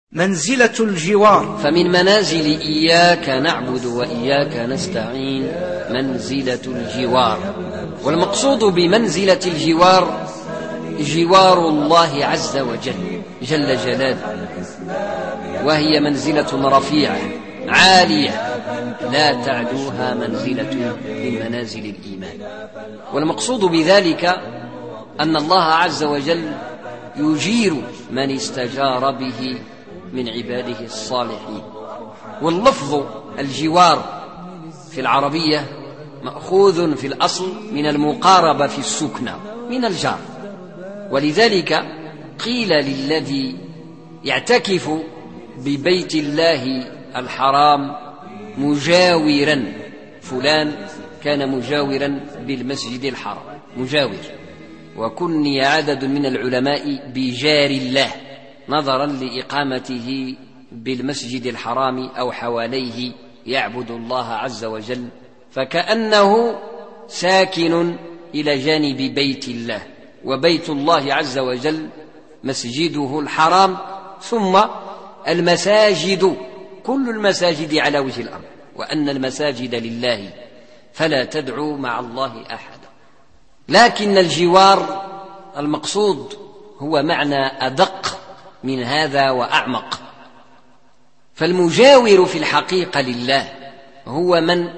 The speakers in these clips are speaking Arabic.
منزلة الجوار. فمن منازل إياك نعبد وإياك نستعين منزلة الجوار، والمقصود بمنزلة الجوار جوار الله عز وجل جل جلاله، وهي منزلة رفيعة عالية لا تعدوها منزلة من منازل الإيمان. والمقصود بذلك أن الله عز وجل يجير من استجار به من عباده الصالحين. واللفظ الجوار في العربية مأخوذ في الأصل من المقاربة في السكنى من الجار، ولذلك قيل للذي يعتكف ببيت الله الحرام مجاورا، فلان كان مجاورا بالمسجد الحرام مجاور، وكني عدد من العلماء بجار الله نظرا لإقامته بالمسجد الحرام أو حواليه يعبد الله عز وجل، فكأنه ساكن إلى جانب بيت الله، وبيت الله عز وجل مسجده الحرام، ثم المساجد كل المساجد على وجه الأرض، وأن المساجد لله فلا تدعوا مع الله أحدا. لكن الجوار المقصود هو معنى أدق من هذا وأعمق، فالمجاور في الحقيقة لله هو من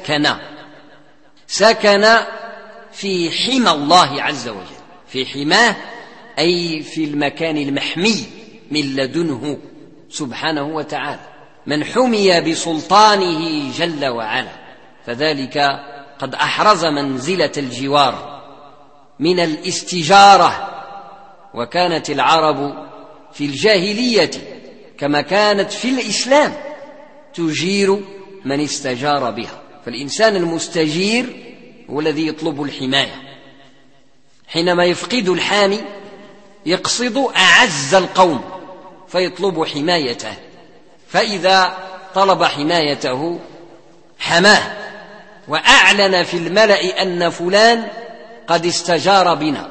سكن في حمى الله عز وجل، في حماه أي في المكان المحمي من لدنه سبحانه وتعالى، من حمي بسلطانه جل وعلا، فذلك قد أحرز منزلة الجوار من الاستجارة. وكانت العرب في الجاهلية كما كانت في الإسلام تجير من استجار بها، فالإنسان المستجير هو الذي يطلب الحماية، حينما يفقد الحامي يقصد أعز القوم فيطلب حمايته، فإذا طلب حمايته حماه وأعلن في الملأ أن فلان قد استجار بنا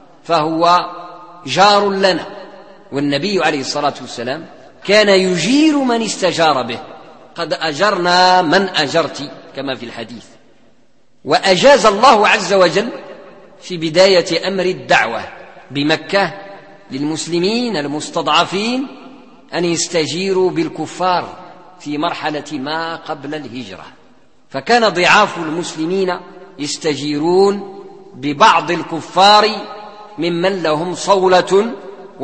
فهو جار لنا. والنبي عليه الصلاة والسلام كان يجير من استجار به، قد أجرنا من أجرت كما في الحديث. وأجاز الله عز وجل في بداية أمر الدعوة بمكة للمسلمين المستضعفين أن يستجيروا بالكفار في مرحلة ما قبل الهجرة، فكان ضعاف المسلمين يستجيرون ببعض الكفار ممن لهم صولة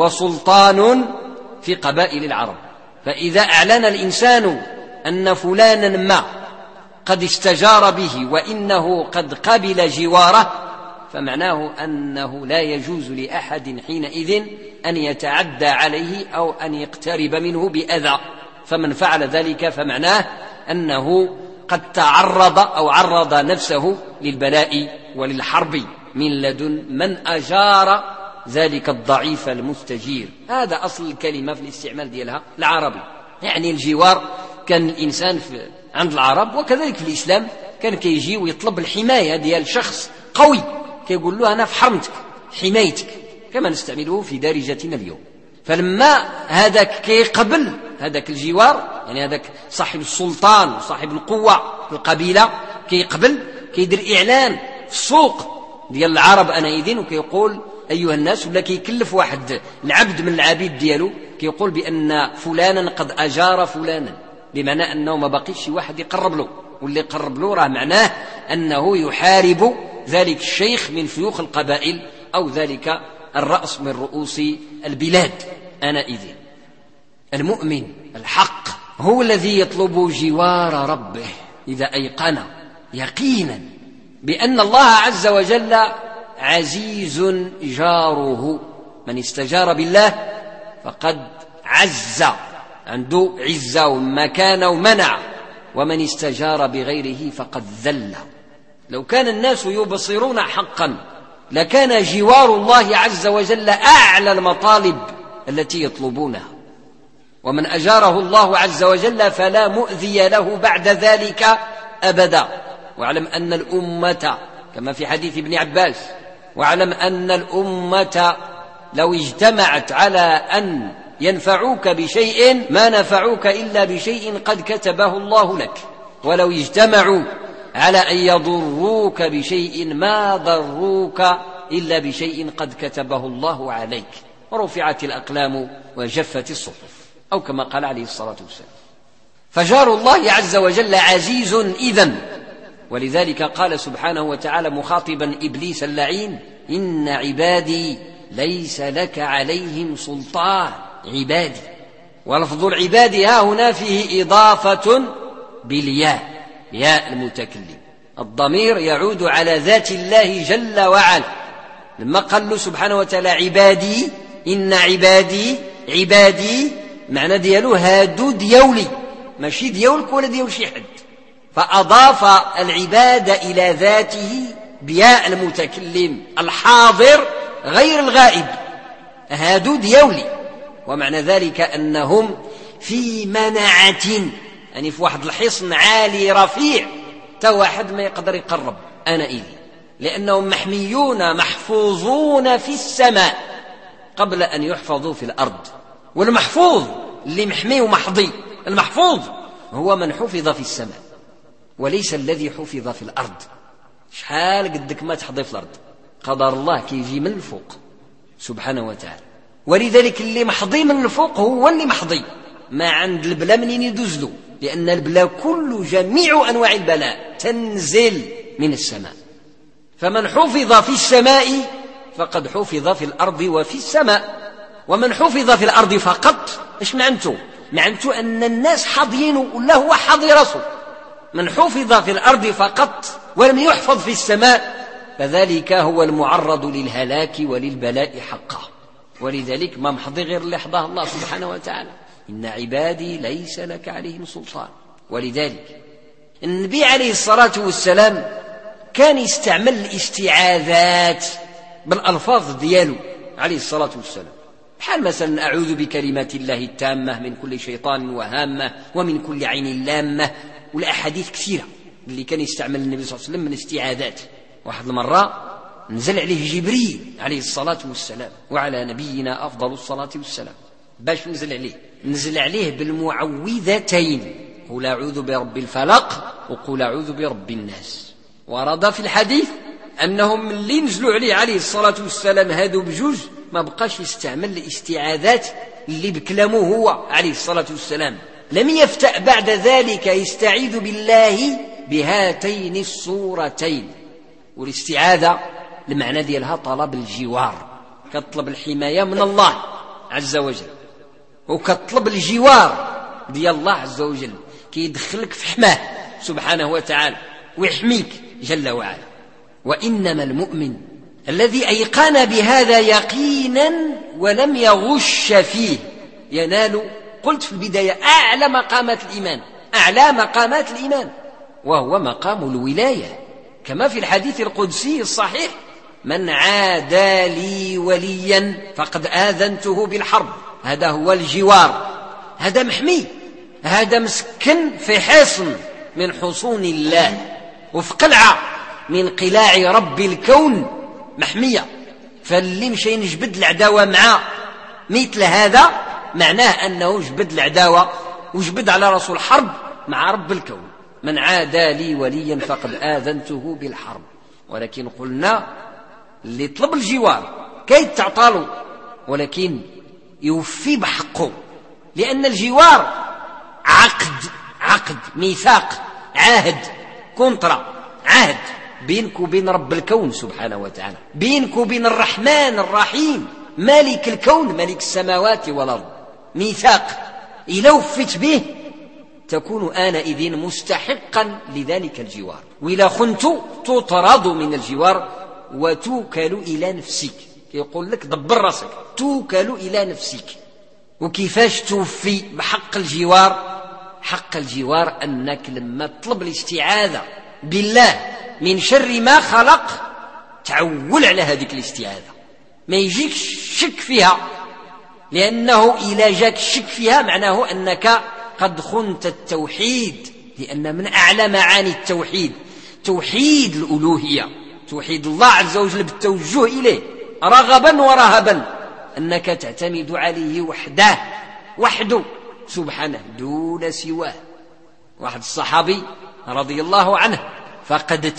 وسلطان في قبائل العرب، فإذا أعلن الإنسان أن فلانا ما قد استجار به وإنه قد قبل جواره فمعناه أنه لا يجوز لأحد حينئذ أن يتعدى عليه أو أن يقترب منه بأذى، فمن فعل ذلك فمعناه أنه قد تعرض أو عرض نفسه للبلاء وللحرب من لدن من أجار ذلك الضعيف المستجير. هذا أصل الكلمة في الاستعمال ديالها العربي، يعني الجوار كان الإنسان عند العرب وكذلك في الإسلام كان كيجي ويطلب الحماية ديال شخص قوي، كيقول له أنا في حرمتك حمايتك، كما نستعمله في دارجتنا اليوم. فلما هذاك كيقبل هذاك الجوار، يعني هذاك صاحب السلطان وصاحب القوة في القبيلة كيقبل، كيدير إعلان في السوق ديال العرب أنئذ وكيقول أيها الناس، ولا كيكلف واحد العبد من العبيد ديالو كيقول بأن فلانا قد أجار فلانا، بمعنى أنه ما بقيش شي واحد يقرب له، واللي يقرب له راه معناه أنه يحارب ذلك الشيخ من شيوخ القبائل أو ذلك الرأس من رؤوس البلاد أنئذ. المؤمن الحق هو الذي يطلب جوار ربه إذا أيقن يقينا بأن الله عز وجل عزيز جاره، من استجار بالله فقد عز، عنده عزة ومكانة ومنع، ومن استجار بغيره فقد ذل. لو كان الناس يبصرون حقا لكان جوار الله عز وجل أعلى المطالب التي يطلبونها، ومن أجاره الله عز وجل فلا مؤذي له بعد ذلك أبدا. واعلم أن الأمة كما في حديث ابن عباس، واعلم أن الأمة لو اجتمعت على أن ينفعوك بشيء ما نفعوك إلا بشيء قد كتبه الله لك، ولو اجتمعوا على أن يضروك بشيء ما ضروك إلا بشيء قد كتبه الله عليك، ورفعت الأقلام وجفت الصحف، أو كما قال عليه الصلاة والسلام. فجار الله عز وجل عزيز إذن، ولذلك قال سبحانه وتعالى مخاطبا إبليس اللعين: إن عبادي ليس لك عليهم سلطان. عبادي، ولفظ العباد ها هنا فيه إضافة بالياء، ياء المتكلم، الضمير يعود على ذات الله جل وعلا. لما قال له سبحانه وتعالى عبادي، إن عبادي معنى ديالو هادو ديولي، ماشي ديولك ولا ديول شي حد، فأضاف العباد إلى ذاته بياء المتكلم الحاضر غير الغائب، هادو ديولي. ومعنى ذلك أنهم في منعة، يعني في واحد الحصن عالي رفيع تا واحد ما يقدر يقرب أنا إليه، لأنهم محميون محفوظون في السماء قبل أن يحفظوا في الأرض. والمحفوظ اللي محمي ومحظي، المحفوظ هو من حفظ في السماء وليس الذي حفظ في الأرض. شحال قدك ما تحظي في الأرض، قدر الله كيجي من الفوق سبحانه وتعالى. ولذلك اللي محظي من الفوق هو اللي محظي، ما عند البلا منين يدوز له، لأن البلا كل جميع أنواع البلاء تنزل من السماء. فمن حفظ في السماء فقد حفظ في الأرض وفي السماء. ومن حفظ في الأرض فقط إيش معنته؟ معنته أن الناس حاضيين ولا هو حاضي راسه. من حفظ في الأرض فقط ولم يحفظ في السماء فذلك هو المعرض للهلاك وللبلاء حقا. ولذلك ما محضي غير اللي حضاه الله سبحانه وتعالى: إن عبادي ليس لك عليهم سلطان. ولذلك النبي عليه الصلاة والسلام كان يستعمل الاستعاذات بالألفاظ دياله عليه الصلاة والسلام، بحال مثلا: أعوذ بكلمات الله التامة من كل شيطان وهامة ومن كل عين لامة، والأحاديث كثيرة اللي كان يستعمل النبي صلى الله عليه وسلم من استعاذات. واحد المرة نزل عليه جبريل عليه الصلاة والسلام وعلى نبينا أفضل الصلاة والسلام. باش نزل عليه بالمعوذتين: قل أعوذ برب الفلق وقل أعوذ برب الناس. ورد في الحديث أنهم اللي نزلوا عليه عليه الصلاة والسلام هادو بجوج ما بقاش يستعمل الاستعاذات اللي بكلامه هو عليه الصلاة والسلام، لم يفتأ بعد ذلك يستعيذ بالله بهاتين الصورتين. والاستعاذة المعنى ديالها طلب الجوار، كطلب الحماية من الله عز وجل، وكطلب الجوار ديال الله عز وجل، كيدخلك في حماه سبحانه وتعالى ويحميك جل وعلا. وإنما المؤمن الذي أيقن بهذا يقينا ولم يغش فيه ينال، قلت في البداية، أعلى مقامات الإيمان، وهو مقام الولاية، كما في الحديث القدسي الصحيح: من عادى لي وليا فقد آذنته بالحرب. هذا هو الجوار، هذا محمي، هذا مسكن في حصن من حصون الله، وفي قلعة من قلاع رب الكون محمية. فاللي مشي نجبد العداوة مع مثل هذا معناه أنه جبد العداوة وجبد على رسول الحرب مع رب الكون. من عادى لي وليا فقد آذنته بالحرب. ولكن قلنا اللي طلب الجوار كيد تعطاله، ولكن يوفي بحقه، لأن الجوار عقد ميثاق، عهد، كونترا، عهد بينك وبين رب الكون سبحانه وتعالى، بينك وبين الرحمن الرحيم مالك الكون مالك السماوات والأرض. ميثاق إذا وفيت به تكون آنئذ مستحقا لذلك الجوار، وإذا خنت تطرد من الجوار وتوكل إلى نفسك. يقول لك دبر راسك، توكل إلى نفسك. وكيفاش توفي بحق الجوار؟ حق الجوار أنك لما تطلب الاستعاذة بالله من شر ما خلق تعول على هذه الاستعاذة، ما يجيك شك فيها، لأنه إذا جاك شك فيها معناه أنك قد خنت التوحيد، لأن من أعلى معاني التوحيد توحيد الألوهية، توحيد الله عز وجل بالتوجه إليه رغبا ورهبا. أنك تعتمد عليه وحده سبحانه دون سواه. واحد الصحابي رضي الله عنه فقد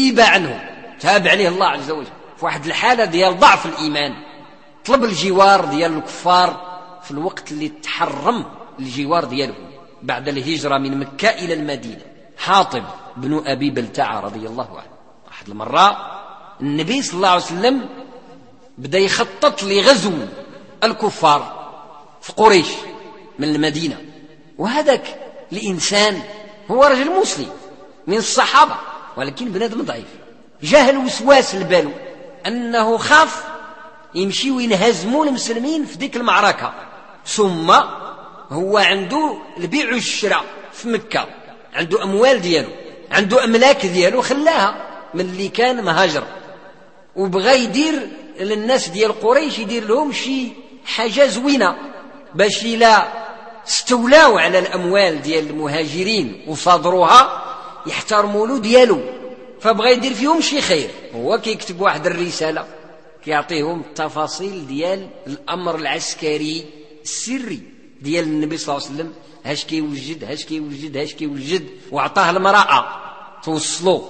تاب عليه الله عز وجل في واحد الحالة ديال ضعف الإيمان، طلب الجوار ديال الكفار في الوقت اللي تحرم الجوار ديالهم بعد الهجرة من مكة إلى المدينة. حاطب بن أبي بلتعة رضي الله عنه، واحد المرة النبي صلى الله عليه وسلم بدأ يخطط لغزو الكفار في قريش من المدينة، وهذاك الإنسان هو رجل مسلم من الصحابة ولكن بنادم ضعيف، جاه الوسواس البالو أنه خاف يمشي وينهزموا المسلمين في ديك المعركة. ثم هو عنده البيع والشراء في مكة، عنده أموال دياله، عنده أملاك دياله خلاها من اللي كان مهاجر، وبغى يدير للناس ديال قريش يدير لهم شي حاجة زوينة باش لا استولاوا على الأموال ديال المهاجرين وصادروها يحترموا له ديالو، فبغى يدير فيهم شي خير. هو كيكتب واحد الرسالة كيعطيهم التفاصيل ديال الأمر العسكري السري ديال النبي صلى الله عليه وسلم، هاش كيوجد وعطاه المرأة توصلوا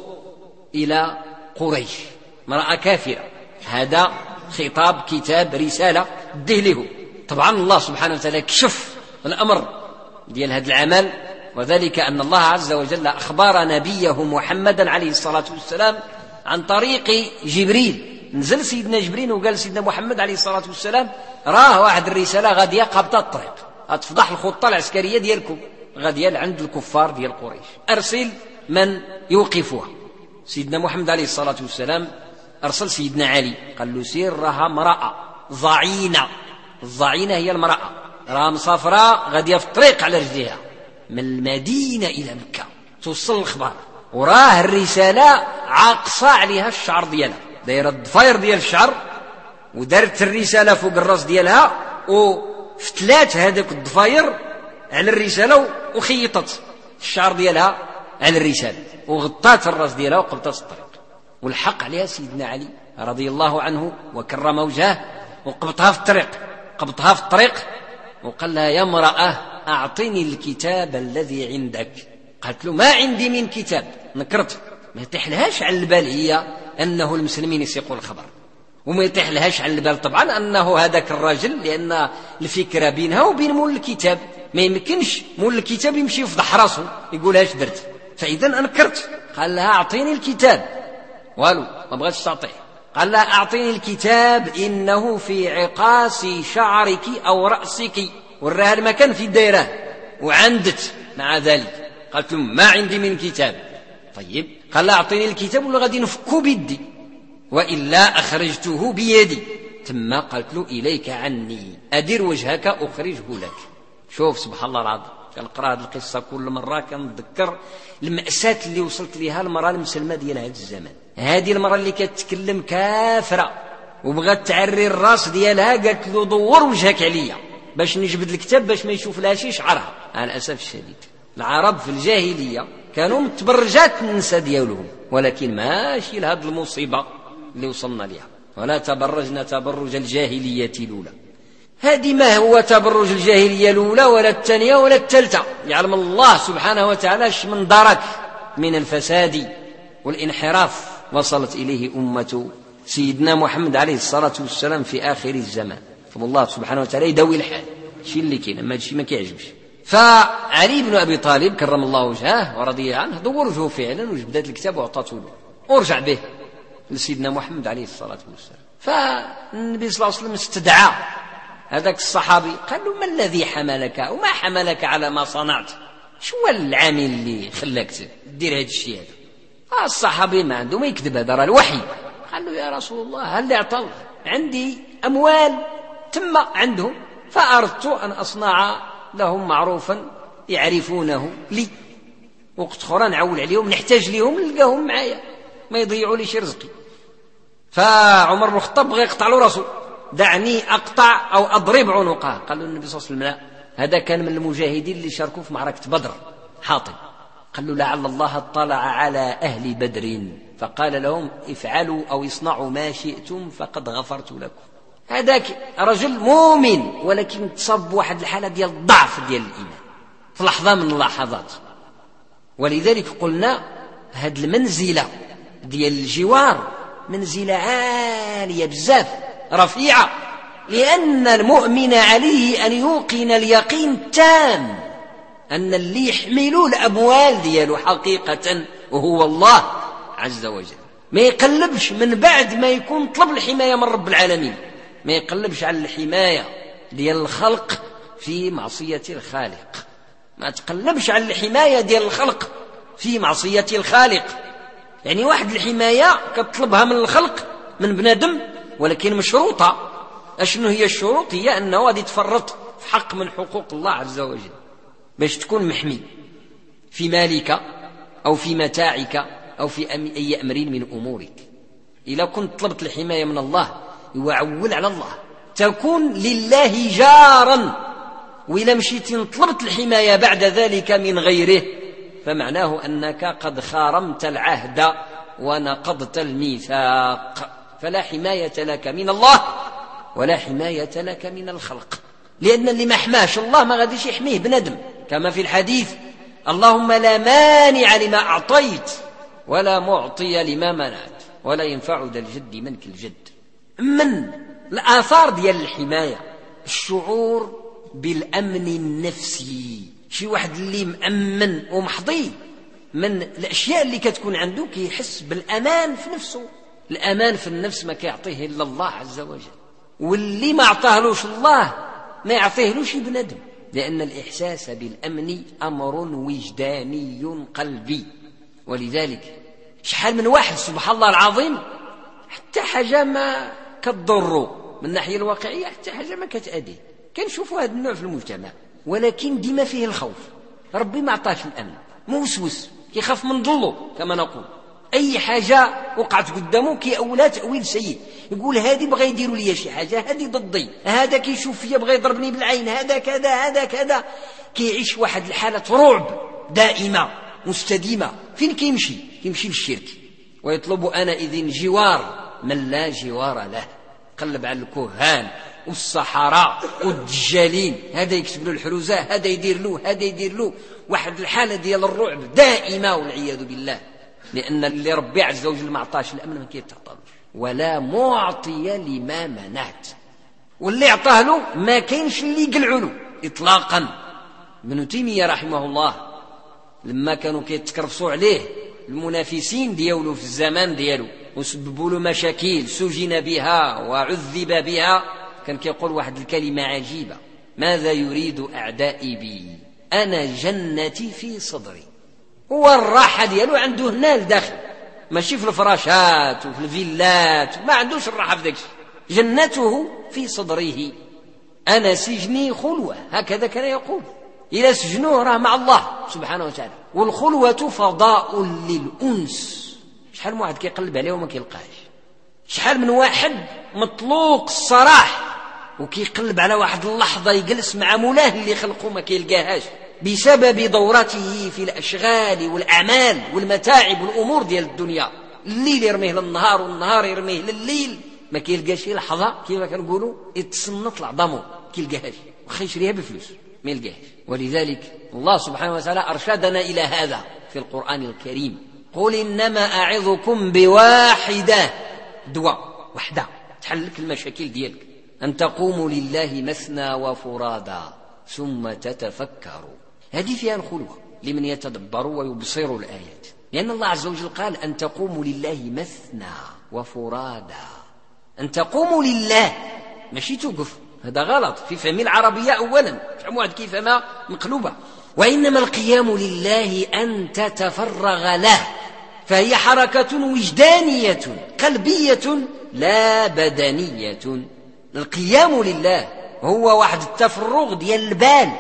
إلى قريش، مرأة كافرة. هذا خطاب كتاب رسالة ديه له. طبعا الله سبحانه وتعالى كشف الأمر ديال هذا العمل، وذلك أن الله عز وجل أخبر نبيه محمدا عليه الصلاة والسلام عن طريق جبريل. نزل سيدنا جبريل وقال سيدنا محمد عليه الصلاة والسلام راه واحد الرسالة غادية قابضة الطريق، هتفضح الخطة العسكرية ديالكم غادية عند الكفار ديال قريش، أرسل من يوقفها. سيدنا محمد عليه الصلاة والسلام أرسل سيدنا علي قال له سير راها امرأة ضعينة، الضعينة هي المرأة، راها مسافرة غادية في الطريق على رجليها من المدينة إلى مكة، توصل الخبر، وراه الرسالة عاقصة عليها الشعر ديالها، دايرة الضفاير ديال الشعر ودارت الرسالة فوق الراس ديالها وفتلات هذاك الضفاير على الرسالة وخيطت الشعر ديالها على الرسالة وغطات الراس ديالها وقبطت الطريق، والحق عليها سيدنا علي رضي الله عنه وكرم وجهه وقبطها في الطريق وقال لها يا امرأة أعطني الكتاب الذي عندك. قالت له ما عندي من كتاب، نكرت، ما يطيحلهاش على البال هي أنه المسلمين يسيقوا الخبر، وما يطيحلهاش على البال طبعا أنه هذاك الرجل، لأن الفكرة بينها وبين مول الكتاب، ما يمكنش مول الكتاب يمشي يفضح راسه يقول اش درت، فإذا أنكرت. قال لها أعطيني الكتاب، والو ما بغاتش تعطيه. قال لها أعطيني الكتاب إنه في عقاص شعرك أو رأسك، وراها المكان في الدائرة وعندت مع ذلك. قالت له ما عندي من كتاب. طيب قال لها أعطيني الكتاب ولا غادي نفكو بيدي وإلا أخرجته بيدي. ثم قالت له إليك عني أدير وجهك أخرجه لك. شوف سبحان الله العظيم، كنقرا هذه القصة كل مرة كنتذكر المأساة اللي وصلت لها المرأة المسلمة ديال هذا الزمان. هذه المرأة اللي كتكلم كافرة وبغات تعري الراس ديالها، قالت له دور وجهك عليا باش نجبد الكتاب باش ما يشوف لها شي شعرها. على الأسف الشديد العرب في الجاهلية كانوا متبرجات النساء ديالهم، ولكن ماشي لهذه المصيبة اللي وصلنا لها. ولا تبرجنا تبرج الجاهلية الأولى. هذه ما هو تبرج الجاهلية الأولى ولا الثانية ولا الثالثة، يعلم الله سبحانه وتعالى من درك من الفساد والانحراف وصلت إليه أمة سيدنا محمد عليه الصلاة والسلام في آخر الزمان. فالله سبحانه وتعالى يدوي الحال، شي اللي كاين ما شي ما كيعجبش. فعلي بن أبي طالب كرم الله وجهه ورضي عنه دور وجهه فعلا وجبدت الكتاب وعطاته له ورجع به لسيدنا محمد عليه الصلاة والسلام. فالنبي صلى الله عليه وسلم استدعى هذاك الصحابي قال له ما الذي حملك وما حملك على ما صنعت، شو العامل اللي خلاك دير هذا الشيء هذا؟ الصحابي ما عنده ما يكذب، هذا راه الوحي. قال له يا رسول الله هل اعطوا عندي أموال تم عندهم فأردت أن أصنع لهم معروفا يعرفونه لي، وقت أخرى نعول عليهم نحتاج لهم نلقاهم معايا ما يضيعوا لي شي رزقي. فعمر بن الخطاب بغى يقطع له راسه، دعني أقطع أو أضرب عنقه. قال له النبي صلى الله عليه وسلم لا، هذا كان من المجاهدين اللي شاركوا في معركة بدر، حاطب. قال له لعل الله اطلع على أهل بدر فقال لهم افعلوا أو اصنعوا ما شئتم فقد غفرت لكم. هذاك رجل مؤمن ولكن تصاب بواحد الحالة ديال الضعف ديال الإيمان في لحظة من اللحظات. ولذلك قلنا هذه المنزلة ديال الجوار منزلة عالية بزاف رفيعة، لأن المؤمن عليه أن يوقن اليقين التام أن اللي يحملوا الأموال ديالو حقيقة وهو الله عز وجل. ما يقلبش من بعد ما يكون طلب الحماية من رب العالمين، ما يقلبش على الحماية ديال الخلق في معصية الخالق، ما تقلبش على الحماية ديال الخلق في معصية الخالق. يعني واحد الحماية كتطلبها من الخلق من بنادم ولكن مشروطة. أشنو هي الشروط؟ هي أنه غادي يتفرط في حق من حقوق الله عز وجل باش تكون محمي في مالك أو في متاعك أو في أي أمر من أمورك. إذا كنت طلبت الحماية من الله وعول على الله تكون لله جارا، وإذا مشيت طلبت الحماية بعد ذلك من غيره فمعناه أنك قد خارمت العهد ونقضت الميثاق، فلا حماية لك من الله ولا حماية لك من الخلق، لأن اللي ما حماش الله ما غاديش يحميه بندم، كما في الحديث: اللهم لا مانع لما أعطيت ولا معطي لما منعت ولا ينفع ذا الجد منك الجد. من الآثار ديال الحماية الشعور بالأمن النفسي. شي واحد اللي مأمن ومحظي من الأشياء اللي كتكون عنده كيحس بالأمان في نفسه. الأمان في النفس ما كيعطيه إلا الله عز وجل، واللي ما عطاهلوش الله ما يعطيهلوش بندم، لأن الإحساس بالأمن أمر وجداني قلبي. ولذلك شحال من واحد سبحان الله العظيم حتى حاجة ما كتضره من الناحية الواقعية، حتى حاجة ما كتأذيه، كنشوفوا هذا النوع في المجتمع، ولكن ديما فيه الخوف. ربي ما عطاش الأمن، موسوس كيخاف من ضله كما نقول. أي حاجة وقعت قدامه كيأولها تأويل سيء، يقول هذه بغى يديروا لي شي حاجة، هذه ضدي، هذا كيشوف فيا بغى يضربني بالعين، هذا كذا هذا كذا. كيعيش واحد الحالة رعب دائمة مستديمة. فين كيمشي للشرك، ويطلب أنا إذن جوار من لا جوار له. قلب على الكهان والصحراء والدجالين، هذا يكتب له الحروزة، هذا يدير له، هذا يدير له. واحد الحالة ديال الرعب دائمة والعياذ بالله، لأن اللي ربي عز وجل ما عطاش الأمن ما كيتعطاش، ولا معطي لما منعت. واللي عطاه له ما كاينش اللي يقلعوا له إطلاقا. ابن تيمية رحمه الله لما كانوا كيتكرفصوا عليه المنافسين ديالو في الزمان ديالو وسببوا له مشاكل سجن بها وعذب بها، كان كيقول واحد الكلمة عجيبة: ماذا يريد أعدائي بي؟ أنا جنتي في صدري. هو الراحة ديالو عنده هنا لداخل، ماشي في الفراشات وفي الفيلات، ما عندوش الراحة في داكشي. جنته في صدره. أنا سجني خلوة، هكذا كان يقول. إلى سجنوه راه مع الله سبحانه وتعالى، والخلوة فضاء للأنس. شحال من واحد كيقلب عليه وما كيلقاش، شحال من واحد مطلوق الصراح وكيقلب على واحد اللحظة يجلس مع مولاه اللي خلقه ما كيلقاهاش بسبب دورته في الأشغال والأعمال والمتاعب والأمور ديال الدنيا. الليل يرميه للنهار والنهار يرميه لليل، ما كيلقاش لحظة كيما كنقولوا يتصنط لعظمه، كيلقاهاش وخا يشريها بفلوس ما يلقاهاش. ولذلك الله سبحانه وتعالى أرشدنا إلى هذا في القرآن الكريم: قل إنما أعظكم بواحدة، دواء وحدة تحلك المشاكل ديالك، أن تقوموا لله مثنى وفرادا ثم تتفكروا. هذه فيها الخلوة لمن يتدبر ويبصر الآيات، لأن الله عز وجل قال أن تقوموا لله مثنى وفرادا. أن تقوموا لله ماشي توقف، هذا غلط في فهم العربية أولا، فهموا كيف ما مقلوبة. وإنما القيام لله أن تتفرغ له، فهي حركة وجدانية قلبية لا بدنية. القيام لله هو واحد التفرغ ديال البال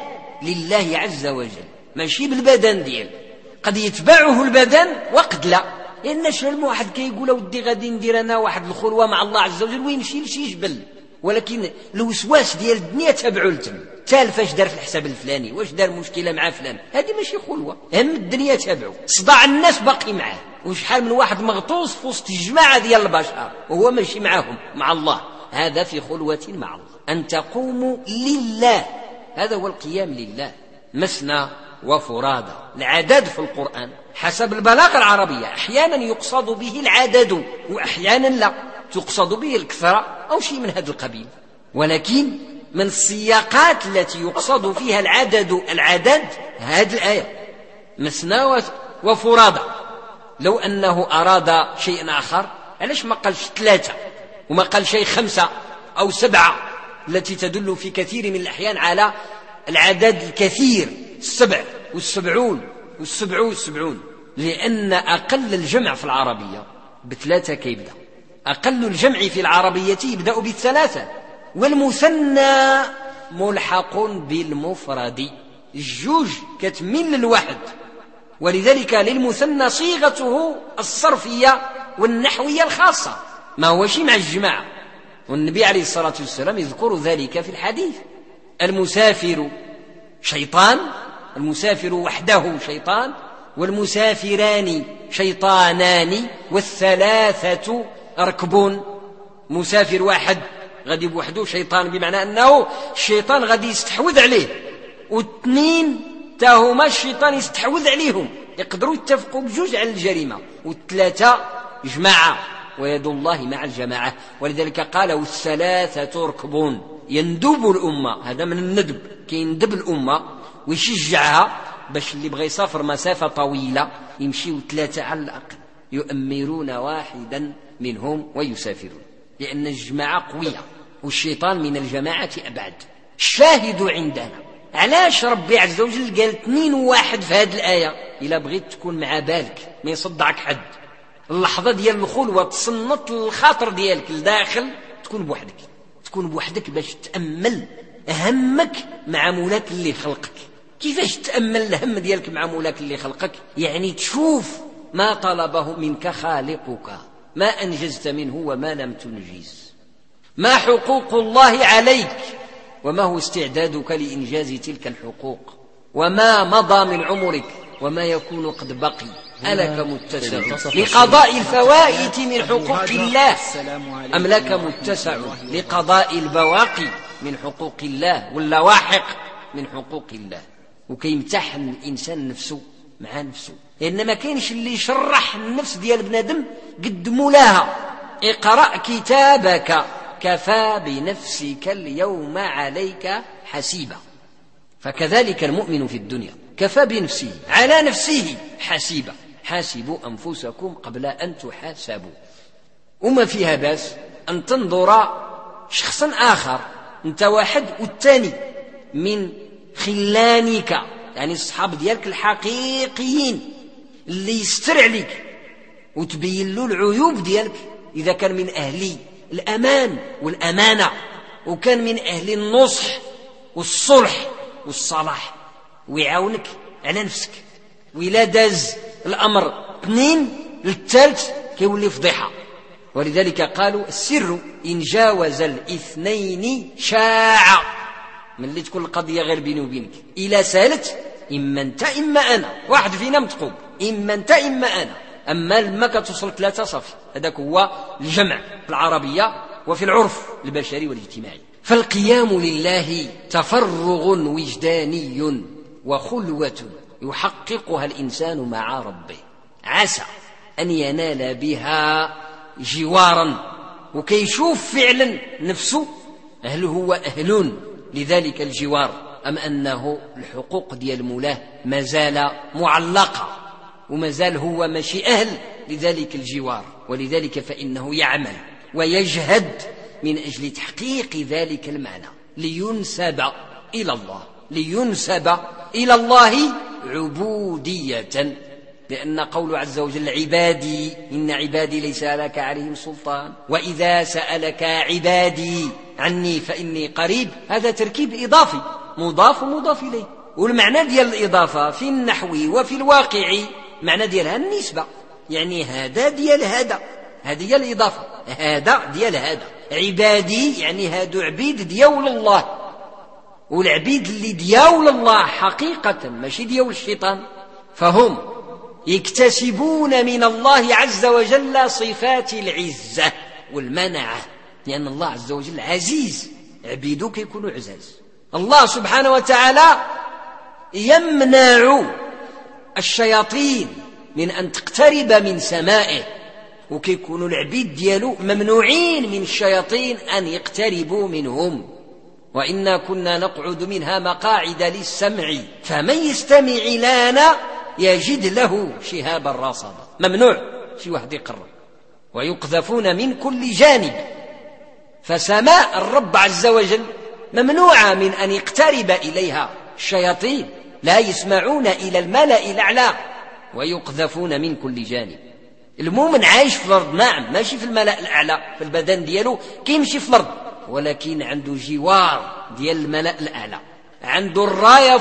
لله عز وجل، ماشي بالبدن ديال. قد يتبعه البدن وقد لا، لأن شحال واحد كيقول ودي غادي ندير أنا واحد الخلوة مع الله عز وجل ويمشي لشي جبل، ولكن الوسواس ديال الدنيا تبعو لتم، تالف اش دار في الحساب الفلاني، واش دار مشكلة مع فلان، هذه ماشي خلوة، هم الدنيا تبعو، صداع الناس باقي معاه. وشحال من واحد مغطوس في وسط الجماعة ديال البشر وهو ماشي معاهم مع الله، هذا في خلوة مع الله، أن تقوموا لله، هذا هو القيام لله، مثنى وفرادى. العدد في القرآن حسب البلاغة العربية أحيانا يقصد به العدد وأحيانا لا، تقصد به الكثرة أو شيء من هذا القبيل، ولكن من السياقات التي يقصد فيها العدد هذه الآية مثنى وفرادى. لو أنه أراد شيء آخر علاش ما قالش 3 وما قال شيء 5 أو 7 التي تدل في كثير من الأحيان على العدد الكثير 7 والسبعون والسبع والسبعون، لأن أقل الجمع في العربية ب3 كيبدأ، أقل الجمع في العربية يبدأ ب3، والمثنى ملحق بالمفرد، الجوج كتميل للواحد، ولذلك للمثنى صيغته الصرفية والنحوية الخاصة، ما هو شيء مع الجماعة، والنبي عليه الصلاة والسلام يذكر ذلك في الحديث. المسافر شيطان، المسافر وحده شيطان، والمسافران شيطانان، والثلاثة ركب. مسافر واحد غادي بوحده شيطان، بمعنى أنه الشيطان غادي يستحوذ عليه، واثنين تاهما الشيطان يستحوذ عليهم، يقدروا يتفقوا بجوج على الجريمة، والثلاثة جماعة، ويد الله مع الجماعة. ولذلك قال والثلاثة ركبون، يندب الأمة، هذا من الندب، كيندب الأمة ويشجعها باش اللي بغى يسافر مسافة طويلة يمشيوا 3 على الأقل، يؤمرون واحدا منهم ويسافرون، لأن الجماعة قوية والشيطان من الجماعة أبعد. الشاهد عندنا علاش ربي عز وجل قال 2 و1 في هذه الآية؟ إلا بغيت تكون مع بالك ما يصدعك حد، اللحظة ديال الخلوة تصنط الخاطر ديالك لداخل، تكون بوحدك باش تأمل همك مع مولاك اللي خلقك. كيفاش تأمل الهم ديالك مع مولاك اللي خلقك؟ يعني تشوف ما طلبه منك خالقك، ما أنجزت منه وما لم تنجز، ما حقوق الله عليك وما هو استعدادك لإنجاز تلك الحقوق، وما مضى من عمرك وما يكون قد بقي. ألك متسع لقضاء الفوائت من حقوق الله أم لك متسع لقضاء البواقي من حقوق الله واللواحق من حقوق الله؟ وكيمتحن الإنسان نفسه مع نفسه، لأن ما كاينش اللي يشرح النفس ديال بنادم قد مولاها. اقرأ كتابك كفى بنفسك اليوم عليك حسيبا. فكذلك المؤمن في الدنيا كفى بنفسه على نفسه حسيبا، حاسبوا أنفسكم قبل أن تحاسبوا. وما فيها باس أن تنظر شخصا آخر، أنت واحد والثاني من خلانك، يعني الصحاب ديالك الحقيقيين اللي يستر عليك وتبين له العيوب ديالك، إذا كان من أهل الأمان والأمانة، وكان من أهل النصح والصلح والصلاح، ويعاونك على نفسك. وإلا داز الأمر 2 للثالث كيولي فضيحة. ولذلك قالوا السر إن جاوز 2 شاع، من اللي تكون القضية غير بيني وبينك، إلى سالت إما أنت إما أنا، واحد فينا متقوم، إما أنت إما أنا. أما لما كتوصل 3 صافي، هذاك هو الجمع في العربية وفي العرف البشري والاجتماعي. فالقيام لله تفرغ وجداني وخلوة يحققها الإنسان مع ربه، عسى أن ينال بها جوارا، وكيشوف فعلا نفسه هل هو أهل لذلك الجوار أم أنه الحقوق ديال مولاه مازال معلقة ومازال هو ماشي أهل لذلك الجوار. ولذلك فإنه يعمل ويجهد من أجل تحقيق ذلك المعنى لينسب إلى الله، لينسب إلى الله عبودية، لأن قول عز وجل عبادي إن عبادي ليس لك عليهم سلطان، وإذا سألك عبادي عني فإني قريب، هذا تركيب إضافي مضاف ومضاف إليه. والمعنى ديال الإضافة في النحو وفي الواقع معنى ديالها النسبة، يعني هذا ديال هذا، هذه هي الإضافة، هذا ديال هذا. عبادي يعني هادو عبيد ديول الله، والعبيد اللي ديول الله حقيقة ماشي ديول الشيطان، فهم يكتسبون من الله عز وجل صفات العزة والمنعة، لأن الله عز وجل عزيز، عبيده كيكونوا عزاز. الله سبحانه وتعالى يمنع الشياطين من أن تقترب من سمائه، وكيكونوا العبيد ديالو ممنوعين من الشياطين أن يقتربوا منهم. وإنا كنا نقعد منها مقاعد للسمع فمن يستمع لنا يجد له شهابا رصدا. ممنوع شي واحد يقرب. ويقذفون من كل جانب، فسماء الرب عز وجل ممنوعة من أن يقترب إليها الشياطين، لا يسمعون إلى الملأ الأعلى، ويقذفون من كل جانب. المؤمن عايش في الأرض، نعم، ماشي في الملأ الأعلى، في البدن ديالو كيمشي في الأرض، ولكن عنده جوار ديال الملأ الأعلى، عنده الراية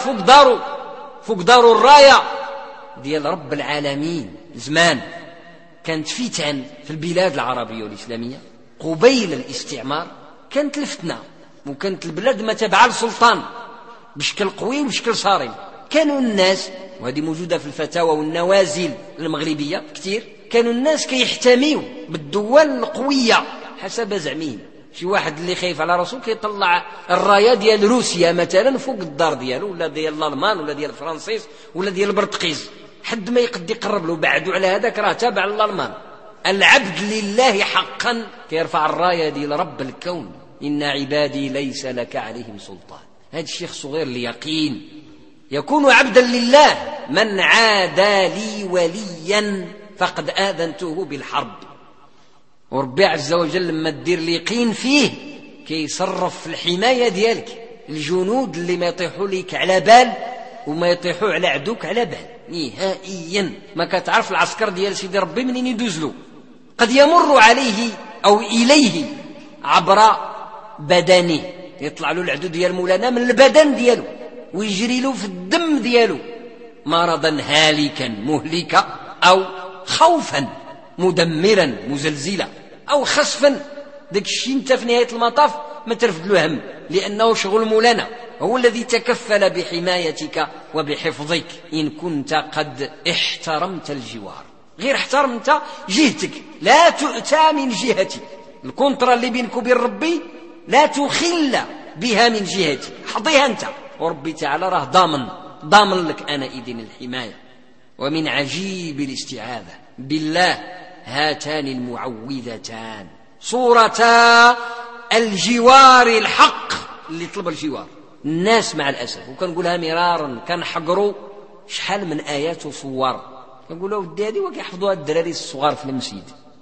فوق دارو الراية ديال رب العالمين. زمان كانت فتن في البلاد العربية والإسلامية قبيل الاستعمار، كانت الفتنة، وكانت البلاد ما تابعة للسلطان بشكل قوي وبشكل صارم. كانوا الناس، وهذه موجودة في الفتاوى والنوازل المغربية كتير، كانوا الناس كيحتميوا بالدول القوية حسب زعمهم. شي واحد اللي خايف على راسو كيطلع الراية ديال روسيا مثلا فوق الدار ديالو، ولا ديال الألمان، ولا ديال الفرنسيس، ولا ديال البرتقيز، حد ما يقد يقرب له. بعدوا على هذاك راه تابع للألمان. العبد لله حقا كيرفع الراية ديال رب الكون، إن عبادي ليس لك عليهم سلطان. هذا الشيخ صغير اليقين يكون عبدا لله. من عادى لي وليا فقد آذنته بالحرب. وربي عز وجل لما تدير اليقين فيه كيصرف في الحماية ديالك الجنود اللي ما يطيحوا ليك على بال وما يطيحوا على عدوك على بال نهائيا. ما كتعرف العسكر ديال سيدي ربي منين يدوز له، قد يمر عليه أو إليه عبر بدنه، يطلع له العدو ديال مولانا من البدن ديالو ويجري له في الدم ديالو، مرضا هالكا مهلكا، أو خوفا مدمرا مزلزلا، أو خسفا. داك الشيء انت في نهاية المطاف ما ترفد له هم، لأنه شغل مولانا هو الذي تكفل بحمايتك وبحفظك إن كنت قد احترمت الجوار. غير احترمت جهتك، لا تؤتى من جهتك. الكونترا اللي بينك وبين ربي لا تخل بها من جهتك، حظيها انت، وربي تعالى راه ضامن لك أنا إذن الحماية. ومن عجيب الاستعاذة بالله هاتان المعوذتان صورتا الجوار الحق. اللي طلب الجوار الناس مع الأسف، وكنقولها مرارا، كنحقروا شحال من آيات وصور، كنقولوا ودي هذه وكيحفظوها الدراري الصغار في المسجد.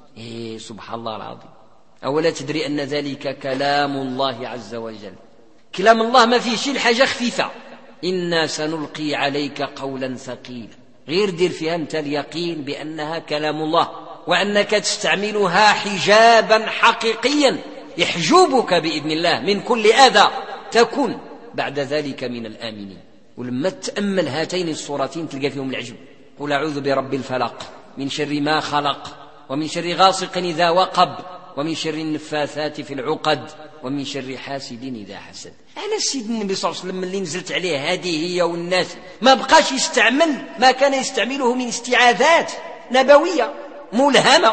سبحان الله العظيم. أولا تدري أن ذلك كلام الله عز وجل؟ كلام الله ما فيه شي الحاجة خفيفة. إنا سنلقي عليك قولا ثقيلا. غير دير فيها أنت اليقين بأنها كلام الله، وأنك تستعملها حجابا حقيقيا يحجبك بإذن الله من كل أذى، تكون بعد ذلك من الآمنين. ولما تأمل هاتين الصورتين تلقى فيهم العجب. قل أعوذ برب الفلق من شر ما خلق، ومن شر غاسق إذا وقب، ومن شر النفاثات في العقد، ومن شر حاسد إذا حسد. على سيدنا النبي صلى الله عليه وسلم اللي نزلت عليه هذه هي والناس ما بقاش يستعمل ما كان يستعمله من استعاذات نبوية ملهمة،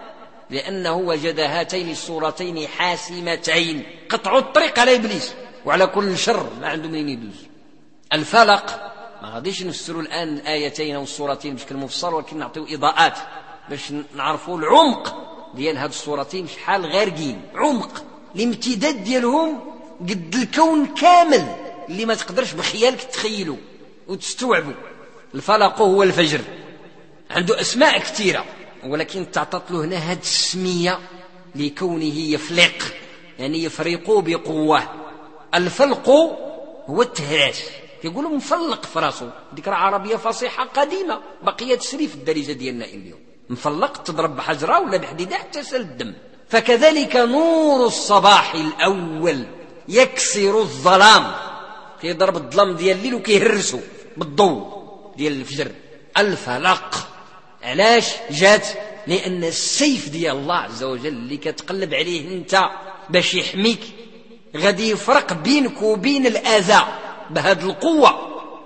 لأنه وجد هاتين الصورتين حاسمتين قطعوا الطريق على إبليس وعلى كل شر ما عنده من يدوز. الفلق ما غاديش نفسروا الآن الآيتين والصورتين بشكل مفصل، ولكن نعطيو إضاءات باش نعرفوا العمق ديال هاد الصورتين. شحال غارقين عمق، الامتداد ديالهم قد الكون كامل اللي ما تقدرش بخيالك تخيله وتستوعبه. الفلق هو الفجر، عنده أسماء كثيرة، ولكن تعطت له هنا هاد السمية لكونه يفلق، يعني يفرق بقوة. الفلق هو التهراس، يقولوا مفلق في راسه، ذكرى عربية فصيحة قديمة بقية تسري في الدارجة ديالنا اليوم. مفلق تضرب بحجرة ولا بحديدة حتى يسال الدم. فكذلك نور الصباح الأول يكسر الظلام، كيضرب الظلام ديال الليل وكيهرسه بالضوء ديال الفجر. الفلق علاش جات؟ لأن السيف ديال الله عز وجل اللي كتقلب عليه انت باش يحميك غادي يفرق بينك وبين الأذى بهذه القوة،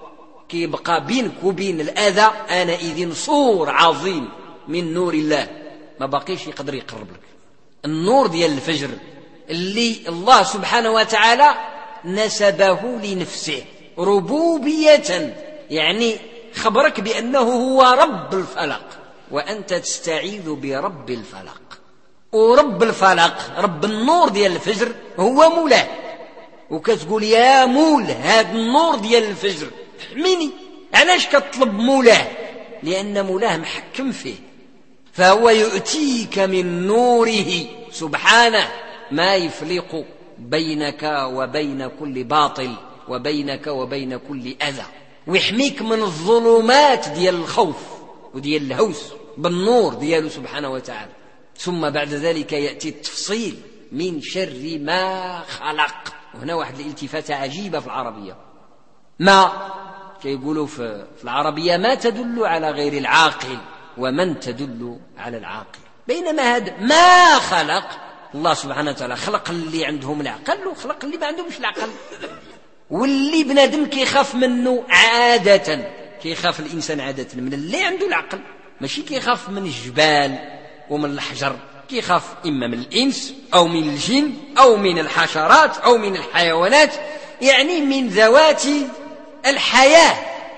كيبقى بينك وبين الأذى آنئذ صور عظيم من نور الله ما باقيش يقدر يقرب لك. النور ديال الفجر اللي الله سبحانه وتعالى نسبه لنفسه ربوبية، يعني خبرك بأنه هو رب الفلق، وأنت تستعيذ برب الفلق. ورب الفلق رب النور ديال الفجر هو مولاه، وكتقول يا مول هذا النور ديال الفجر احميني. علاش كتطلب مولاه؟ لأن مولاه محكم فيه، فهو يؤتيك من نوره سبحانه ما يفلق بينك وبين كل باطل وبينك وبين كل أذى، ويحميك من الظلمات ديال الخوف وديال الهوس بالنور دياله سبحانه وتعالى. ثم بعد ذلك يأتي التفصيل من شر ما خلق. وهنا واحد الالتفاتة عجيبة في العربية، ما كيقولوا في العربية ما تدل على غير العاقل ومن تدل على العاقل، بينما هذا ما خلق الله سبحانه وتعالى خلق اللي عندهم العقل وخلق اللي ما عندهمش العقل. واللي بنادم كيخاف منه عادة، كيخاف الإنسان عادة من اللي عنده العقل، ماشي كيخاف من الجبال ومن الحجر، كيخاف إما من الإنس أو من الجن أو من الحشرات أو من الحيوانات، يعني من ذوات الحياة.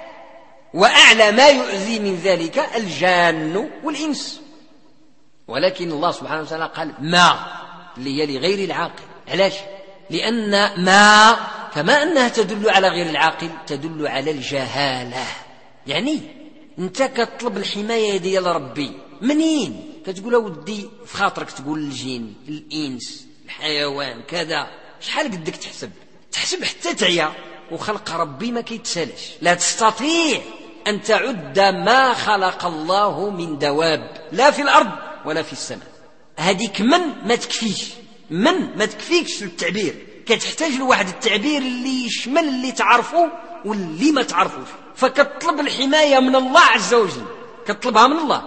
وأعلى ما يؤذي من ذلك الجان والإنس. ولكن الله سبحانه وتعالى قال ما، اللي هي لغير العاقل. علاش؟ لأن ما كما أنها تدل على غير العاقل تدل على الجهالة. يعني أنت كتطلب الحماية ديال ربي منين؟ كتقول ودي في خاطرك تقول الجن الإنس الحيوان كذا، شحال قدك تحسب حتى تعيا. وخلق ربي ما كيتسالش، لا تستطيع أن تعد ما خلق الله من دواب لا في الأرض ولا في السماء. هذيك من ما تكفيش، من ما تكفيكش للتعبير، كتحتاج لواحد التعبير اللي يشمل اللي تعرفه واللي ما تعرفوش. فكتطلب الحماية من الله عز وجل، كتطلبها من الله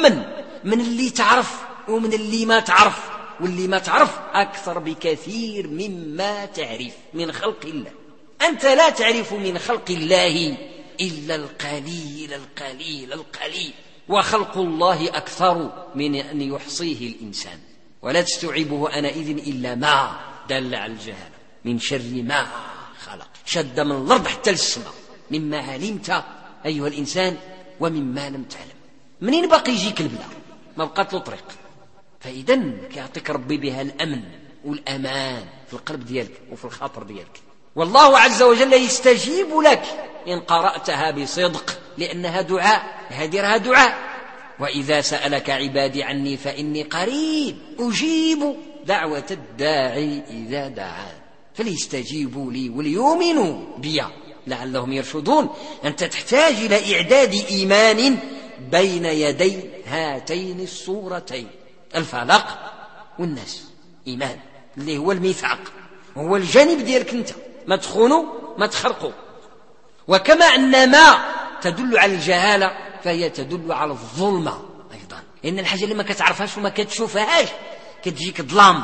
من اللي تعرف ومن اللي ما تعرف، واللي ما تعرف أكثر بكثير مما تعرف من خلق الله. أنت لا تعرف من خلق الله إلا القليل القليل القليل، وخلق الله أكثر من أن يحصيه الإنسان. ولا تستوعبه أنئذ إلا ما دل على الجهالة. من شر ما خلق، شد من الأرض حتى للسماء، مما علمت أيها الإنسان ومما لم تعلم. منين باقي يجيك البلاء؟ ما بقات له طريق. فإذا كيعطيك ربي بها الأمن والأمان في القلب ديالك وفي الخاطر ديالك. والله عز وجل يستجيب لك إن قرأتها بصدق، لأنها دعاء، هدرها دعاء. وإذا سألك عبادي عني فإني قريب أجيب دعوة الداعي إذا دعان فليستجيبوا لي وليؤمنوا بي لعلهم يرشدون. أنت تحتاج إلى إعداد إيمان بين يدي هاتين الصورتين، الفلق والناس. إيمان اللي هو الميثاق، هو الجانب ديالك أنت، ما تخونوا ما تخرقوا. وكما أن ما تدل على الجهالة فهي تدل على الظلمة أيضا، إن الحاجة اللي ما كتعرفهاش وما كتشوفهاش كتجيك ظلام.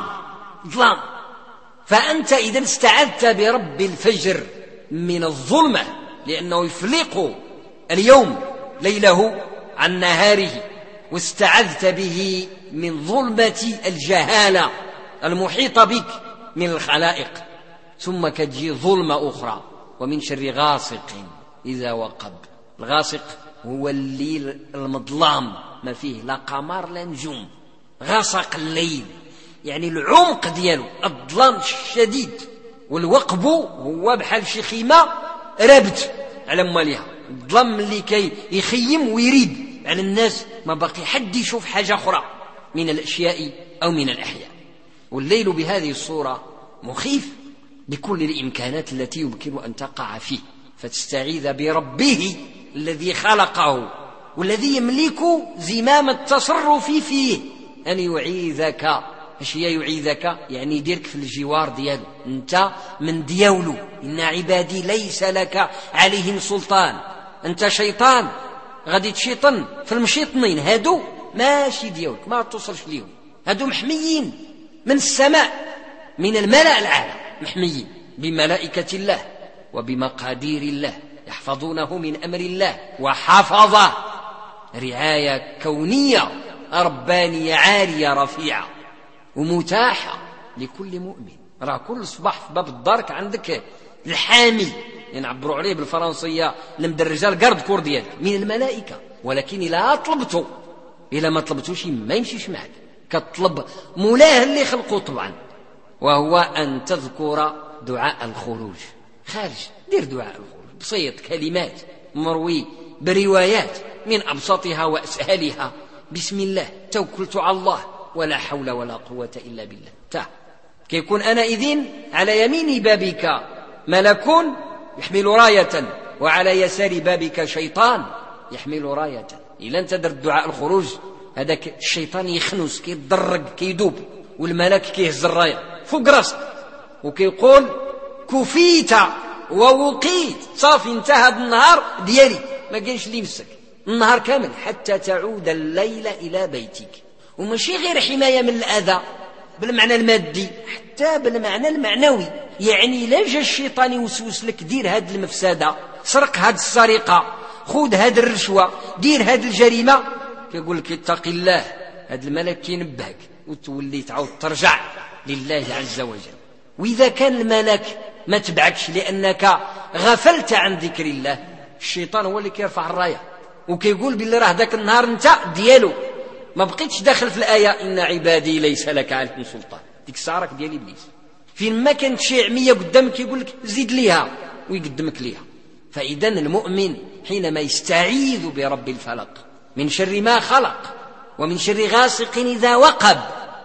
فأنت إذا استعذت برب الفجر من الظلمة، لأنه يفلق اليوم ليله عن نهاره، واستعذت به من ظلمة الجهالة المحيطة بك من الخلائق. ثم كتجي ظلمة أخرى، ومن شر غاسق إذا وقب. الغاسق هو الليل المظلام، ما فيه لا قمر لا نجوم. غسق الليل يعني العمق ديالو الظلام الشديد. والوقب هو بحال شي خيمة رابت على مواليها، الظلام اللي كي يخيم ويريد على الناس، ما باقي حد يشوف حاجة أخرى من الأشياء أو من الأحياء. والليل بهذه الصورة مخيف بكل الإمكانات التي يمكن أن تقع فيه، فتستعيذ بربه الذي خلقه والذي يملك زمام التصرف فيه أن يعيذك. اش هي يعيذك؟ يعني يديرك في الجوار ديالو، انت من ديالو. إن عبادي ليس لك عليهم سلطان. انت شيطان غادي تشيطن في المشيطنين، هادو ماشي ديالك، ما توصلش ليهم. هادو محميين من السماء، من الملأ الأعلى، محميين بملائكة الله وبمقادير الله، يحفظونه من أمر الله، وحفظه رعاية كونية ربانية عالية رفيعة ومتاحة لكل مؤمن. راه كل صباح في باب الدار عندك الحامي، يعني نعبروا عليه بالفرنسية المدرجة القرد كور ديالك من الملائكة. ولكن إلا ما طلبتوش ما يمشيش معك، كطلب مولاه اللي خلقه طبعا، وهو أن تذكر دعاء الخروج. خارج دير دعاء الخروج بسيط، كلمات مروي بروايات من أبسطها وأسهلها: بسم الله توكلت على الله ولا حول ولا قوة إلا بالله. كيكون أنا إذن على يمين بابك ملك يحمل راية، وعلى يسار بابك شيطان يحمل راية. إلا أنت درت دعاء الخروج، هذاك الشيطان يخنس كيتدرج كيدوب، والملك كيهز الراية فوق راسك وكيقول: كفيت ووقيت، صافي انتهى النهار ديالي، ما كاينش اللي يمسك النهار كامل حتى تعود الليل إلى بيتك. وماشي غير حماية من الأذى بالمعنى المادي، حتى بالمعنى المعنوي. يعني لا جا الشيطان يوسوس لك دير هاد المفسدة، سرق هاد السرقة، خذ هاد الرشوة، دير هاد الجريمة، كيقول لك اتق الله، هاد الملك كينبهك وتولي تعاود ترجع لله عز وجل. وإذا كان الملك ما تبعكش لأنك غفلت عن ذكر الله، الشيطان هو اللي كيرفع الراية وكيقول بالله راه ذاك النهار انت ديالو، ما بقيتش داخل في الآية إن عبادي ليس لك عليهم سلطان. ديك الساعة ديال إبليس فين ما كانت شي عمية قدامك يقول لك زيد ليها ويقدمك ليها. فإذا المؤمن حينما يستعيذ برب الفلق من شر ما خلق، ومن شر غاسق إذا وقب،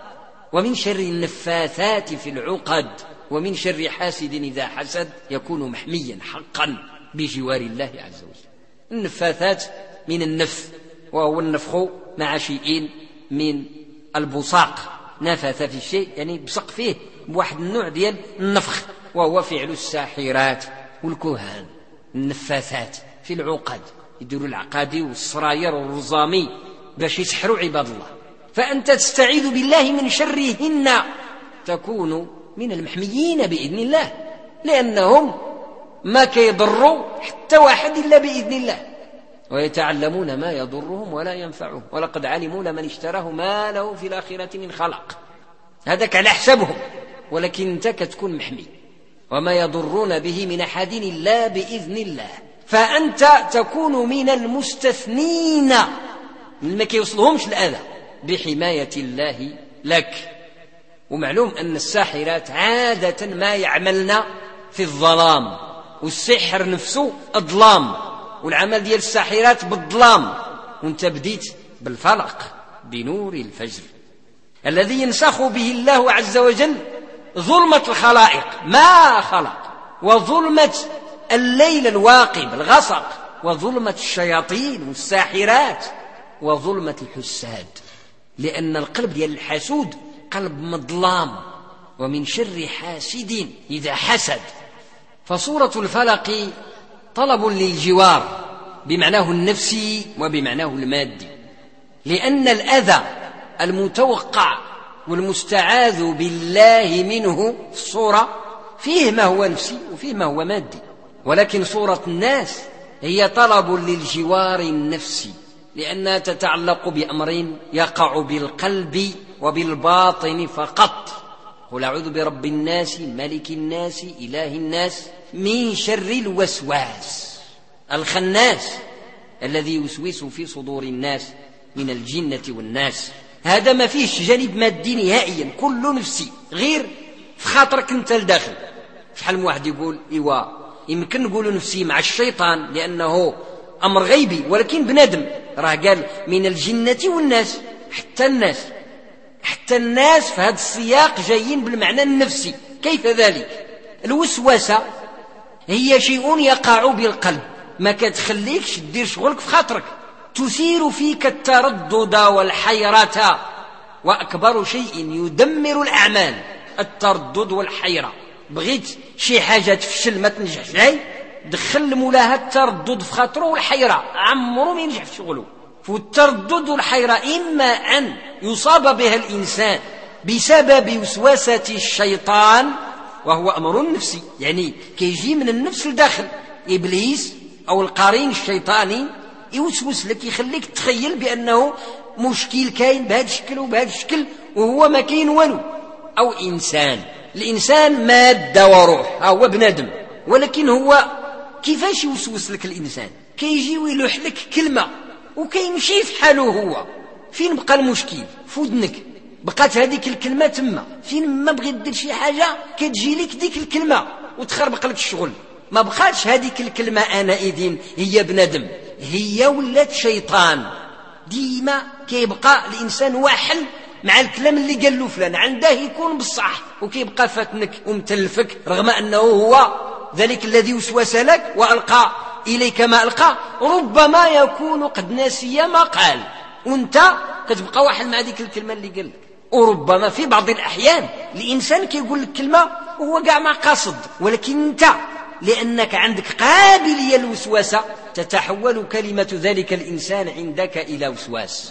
ومن شر النفاثات في العقد، ومن شر حاسد إذا حسد، يكون محميا حقا بجوار الله عز وجل. النفاثات من النف، وهو النفخ مع شيء من البصاق، نفث في الشيء يعني بصق فيه بواحد النوع ديال النفخ، وهو فعل الساحرات والكهان. النفاثات في العقد، يديروا العقادي والسراير والرزامي باش يسحروا عباد الله. فأنت تستعيذ بالله من شرهن، تكون من المحميين بإذن الله، لأنهم ما كيضروا حتى واحد إلا بإذن الله، ويتعلمون ما يضرهم ولا ينفعهم، ولقد علموا لمن اشتراه ما له في الآخرة من خلاق. هذاك على حسابهم، ولكن انت كتكون محمي، وما يضرون به من أحد إلا بإذن الله. فأنت تكون من المستثنين ما كيوصلهمش الأذى بحماية الله لك. ومعلوم أن الساحرات عادة ما يعملن في الظلام، والسحر نفسه الظلام، والعمل ديال الساحرات بالظلام، وانت بديت بالفلق بنور الفجر الذي ينسخ به الله عز وجل ظلمة الخلائق ما خلق، وظلمة الليل الواقب الغسق، وظلمة الشياطين والساحرات، وظلمة الحساد. لأن القلب ديال الحسود قلب مظلام، ومن شر حاسد إذا حسد. فصورة الفلق طلب للجوار بمعناه النفسي وبمعناه المادي، لأن الأذى المتوقع والمستعاذ بالله منه في الصورة فيه ما هو نفسي وفيه ما هو مادي. ولكن صورة الناس هي طلب للجوار النفسي، لأنها تتعلق بأمر يقع بالقلب وبالباطن فقط. قل أعوذ برب الناس ملك الناس إله الناس من شر الوسواس الخناس الذي يوسوس في صدور الناس من الجنة والناس. هذا ما فيش جانب مادي نهائيا، كله نفسي، غير في خاطرك انت لداخل. شحال من واحد يقول إيوا يمكن نقول نفسي مع الشيطان لأنه أمر غيبي، ولكن بنادم راه قال من الجنة والناس. حتى الناس في هذا السياق جايين بالمعنى النفسي. كيف ذلك؟ الوسوسة هي شيء يقع بالقلب، ما كتخليكش دير شغلك في خاطرك، تثير فيك التردد والحيرة، وأكبر شيء يدمر الأعمال التردد والحيرة. بغيت شي حاجة تفشل ما تنجحش، دخل مولاها التردد في خاطره والحيرة، عمره ما ينجح في شغله. فالتردد والحيرة إما أن يصاب بها الإنسان بسبب وسوسة الشيطان، وهو أمر نفسي، يعني كيجي من النفس لداخل، إبليس أو القرين الشيطاني يوسوس لك، يخليك تخيل بأنه مشكل كاين بهذا الشكل وبهذا الشكل، وهو ما كاين والو. أو إنسان. الإنسان مادة وروح، هو بنادم، ولكن هو كيفاش يوسوس لك الإنسان؟ كيجي ويلوح لك كلمة وكيمشي في حاله هو. فين بقى المشكل؟ فودنك بقات هذيك الكلمة تما، فين ما بغيت دير شي حاجة كتجي لك ديك الكلمة وتخربق لك الشغل. ما بقاتش هذيك الكلمة آنئذ هي بنادم، هي ولات شيطان. ديما كيبقى الإنسان واحل مع الكلام اللي قال له فلان، عنده يكون بصح وكيبقى فاتنك ومتلفك، رغم أنه هو ذلك الذي وسوس لك وألقى إليك ما ألقى. ربما يكون قد ناسي ما قال، وانت كتبقى واحد مع ذيك الكلمة اللي قال لك. وربما في بعض الأحيان الإنسان كيقول لك كلمة وهو قاع ما قاصد، ولكن انت لأنك عندك قابلية الوسواسة تتحول كلمة ذلك الإنسان عندك إلى وسواس،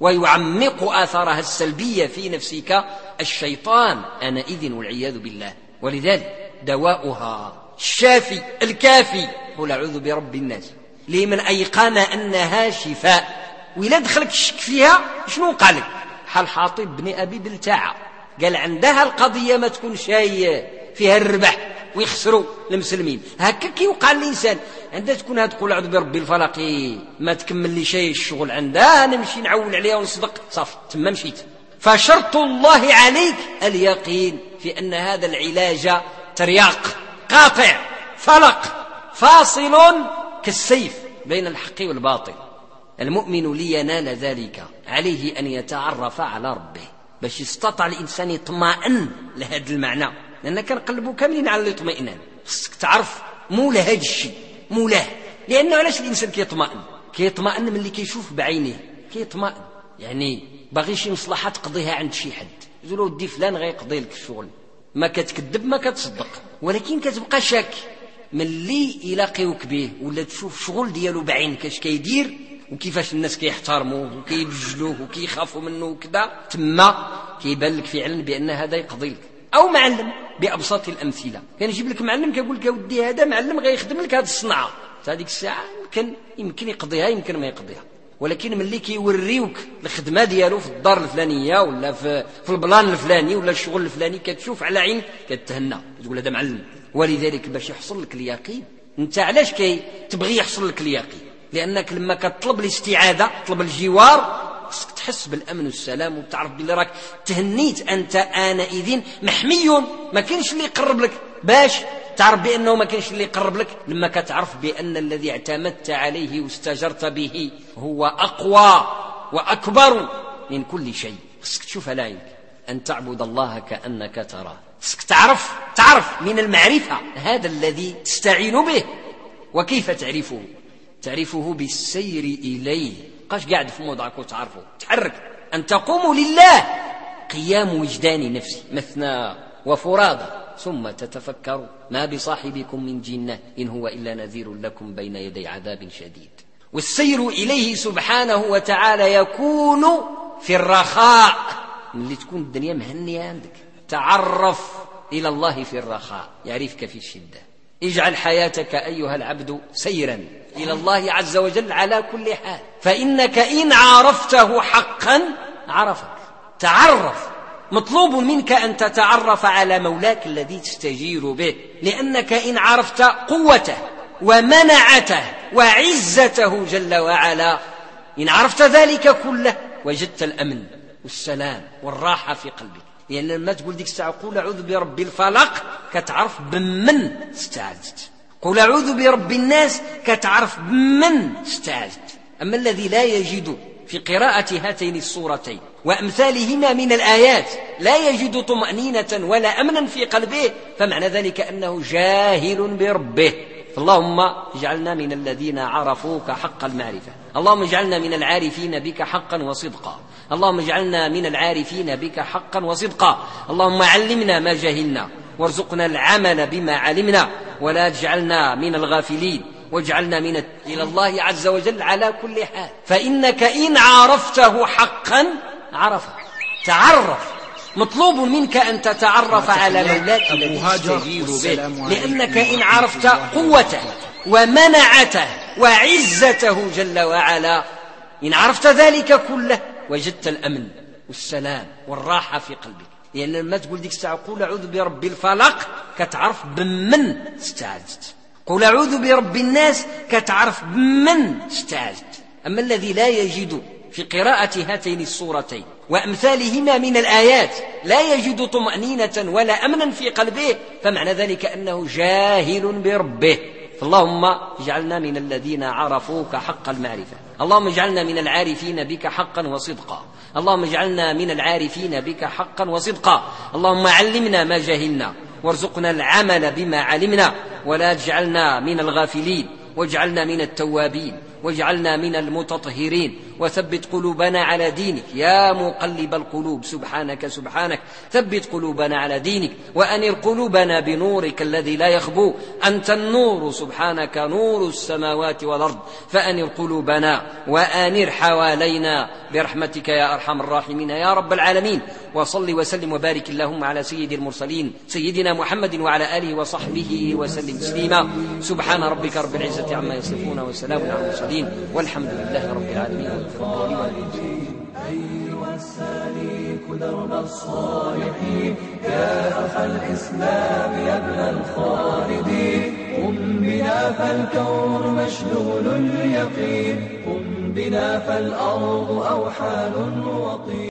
ويعمق آثارها السلبية في نفسك الشيطان آنئذ والعياذ بالله. ولذلك دواؤها الشافي الكافي قل أعوذ برب الناس، لمن أيقن أنها شفاء. وإلا دخلك الشك فيها شنو قال لك؟ حال حاطب بن أبي بلتاعة قال عندها القضية ما تكون شاي فيها الربح ويخسروا المسلمين. هكا كيوقع الإنسان عندها تكون هتقول أعوذ برب الفلق ما تكمل لي شيء الشغل عندها، نمشي نعول عليها ونصدق صافي تما مشيت. فشرط الله عليك اليقين في أن هذا العلاج ترياق قاطع فلق فاصل كالسيف بين الحق والباطل. المؤمن لينال ذلك عليه أن يتعرف على ربه باش يستطع الإنسان يطمئن لهذا المعنى، لأن كنقلبوا كاملين على الاطمئنان. خصك تعرف مولى هذا الشيء، مولاه. لأنه علاش الإنسان كيطمئن من اللي كيشوف بعينيه، كيطمئن يعني باغي شي مصلحة تقضيها عند شي حد، يقولوا ودي فلان غيقضي لك الشغل، ما كتكذب ما كتصدق، ولكن كتبقى شاك من اللي يلاقيوك به ولا تشوف شغل ديالو بعينك اش كيدير وكيفاش الناس كيحترموه وكيبجلوه وكيخافوا منه وكذا. تما كيبان لك فعلا بأن هذا يقضي لك. أو معلم بأبسط الأمثلة، كان يجيب لك معلم كيقول لك ودي هذا معلم غيخدم لك هذه الصنعة، هذيك الساعة يمكن يقضيها يمكن ما يقضيها، ولكن ملي كيوريوك الخدمة ديالو في الدار الفلانية ولا في البلان الفلاني ولا الشغل الفلاني كتشوف على عينك كتهنى تقول هذا معلم. ولذلك باش يحصل لك اليقين، انت علاش تبغي يحصل لك اليقين؟ لأنك لما كتطلب الاستعاذة تطلب الجوار خصك تحس بالأمن والسلام وتعرف بلي راك تهنيت أنت آنئذ محمي، ما كاينش اللي يقرب لك. باش تعرف بأنه ما كاينش اللي يقرب لك لما كتعرف بأن الذي اعتمدت عليه واستجرت به هو أقوى وأكبر من كل شيء. خصك تشوف على عينك أن تعبد الله كأنك تراه. خصك تعرف من المعرفة هذا الذي تستعين به. وكيف تعرفه؟ تعرفه بالسير إليه، قاش قاعد في موضعك وتعرفه، تحرك أن تقوم لله قيام وجدان نفسي مثنى وفرادى، ثم تتفكر ما بصاحبكم من جنة إن هو إلا نذير لكم بين يدي عذاب شديد. والسير إليه سبحانه وتعالى يكون في الرخاء، اللي تكون الدنيا مهنية عندك تعرف إلى الله في الرخاء يعرفك في الشدة. اجعل حياتك أيها العبد سيرا إلى الله عز وجل على كل حال، فإنك إن عرفته حقا عرفك. تعرف، مطلوب منك أن تتعرف على مولاك الذي تستجير به، لأنك إن عرفت قوته ومنعته وعزته جل وعلا، إن عرفت ذلك كله وجدت الأمن والسلام والراحة في قلبك. لأن لما تقول ديك الساعة قول أعوذ برب الفلق كتعرف بمن استعذت، قل أعوذ برب الناس كتعرف بمن استعذت. أما الذي لا يجد في قراءة هاتين السورتين وأمثالهما من الآيات لا يجد طمأنينة ولا أمنا في قلبه، فمعنى ذلك أنه جاهل بربه. فاللهم اجعلنا من الذين عرفوك حق المعرفة، اللهم اجعلنا من العارفين بك حقا وصدقا، اللهم اجعلنا من العارفين بك حقا وصدقا، اللهم علمنا ما جهلنا وارزقنا العمل بما علمنا، ولا تجعلنا من الغافلين واجعلنا إلى الله عز وجل على كل حال. فإنك إن عرفته حقا عرفك. تعرف، مطلوب منك أن تتعرف على مولاك الذي تستجير به، لأنك إن عرفت قوته ومنعته وعزته جل وعلا، إن عرفت ذلك كله وجدت الأمن والسلام والراحة في قلبك. لأن لما تقول ديك الساعة قل أعوذ برب الفلق كتعرف بمن استعاذت، قل أعوذ برب الناس كتعرف بمن استعاذت. أما الذي لا يجد في قراءة هاتين السورتين وأمثالهما من الآيات لا يجد طمأنينة ولا أمنا في قلبه، فمعنى ذلك أنه جاهل بربه. فاللهم اجعلنا من الذين عرفوك حق المعرفة، اللهم اجعلنا من العارفين بك حقا وصدقا، اللهم اجعلنا من العارفين بك حقا وصدقا. اللهم علمنا ما جهلنا وارزقنا العمل بما علمنا، ولا تجعلنا من الغافلين، واجعلنا من التوابين، واجعلنا من المتطهرين، وثبت قلوبنا على دينك يا مقلب القلوب. سبحانك سبحانك ثبت قلوبنا على دينك، وأنر قلوبنا بنورك الذي لا يخبو، أنت النور سبحانك نور السماوات والأرض، فأنر قلوبنا وأنر حوالينا برحمتك يا أرحم الراحمين يا رب العالمين. وصل وسلم وبارك اللهم على سيد المرسلين سيدنا محمد وعلى آله وصحبه وسلم تسليما. سبحان ربك رب العزة عما يصفون وسلام على المرسلين والحمد لله رب العالمين. أيها السالك درب الصالحين يا أخ الإسلام يا ابن الخالدين، قم بنا فالكون مشلول اليقين، قم بنا فالأرض أوحال وطين.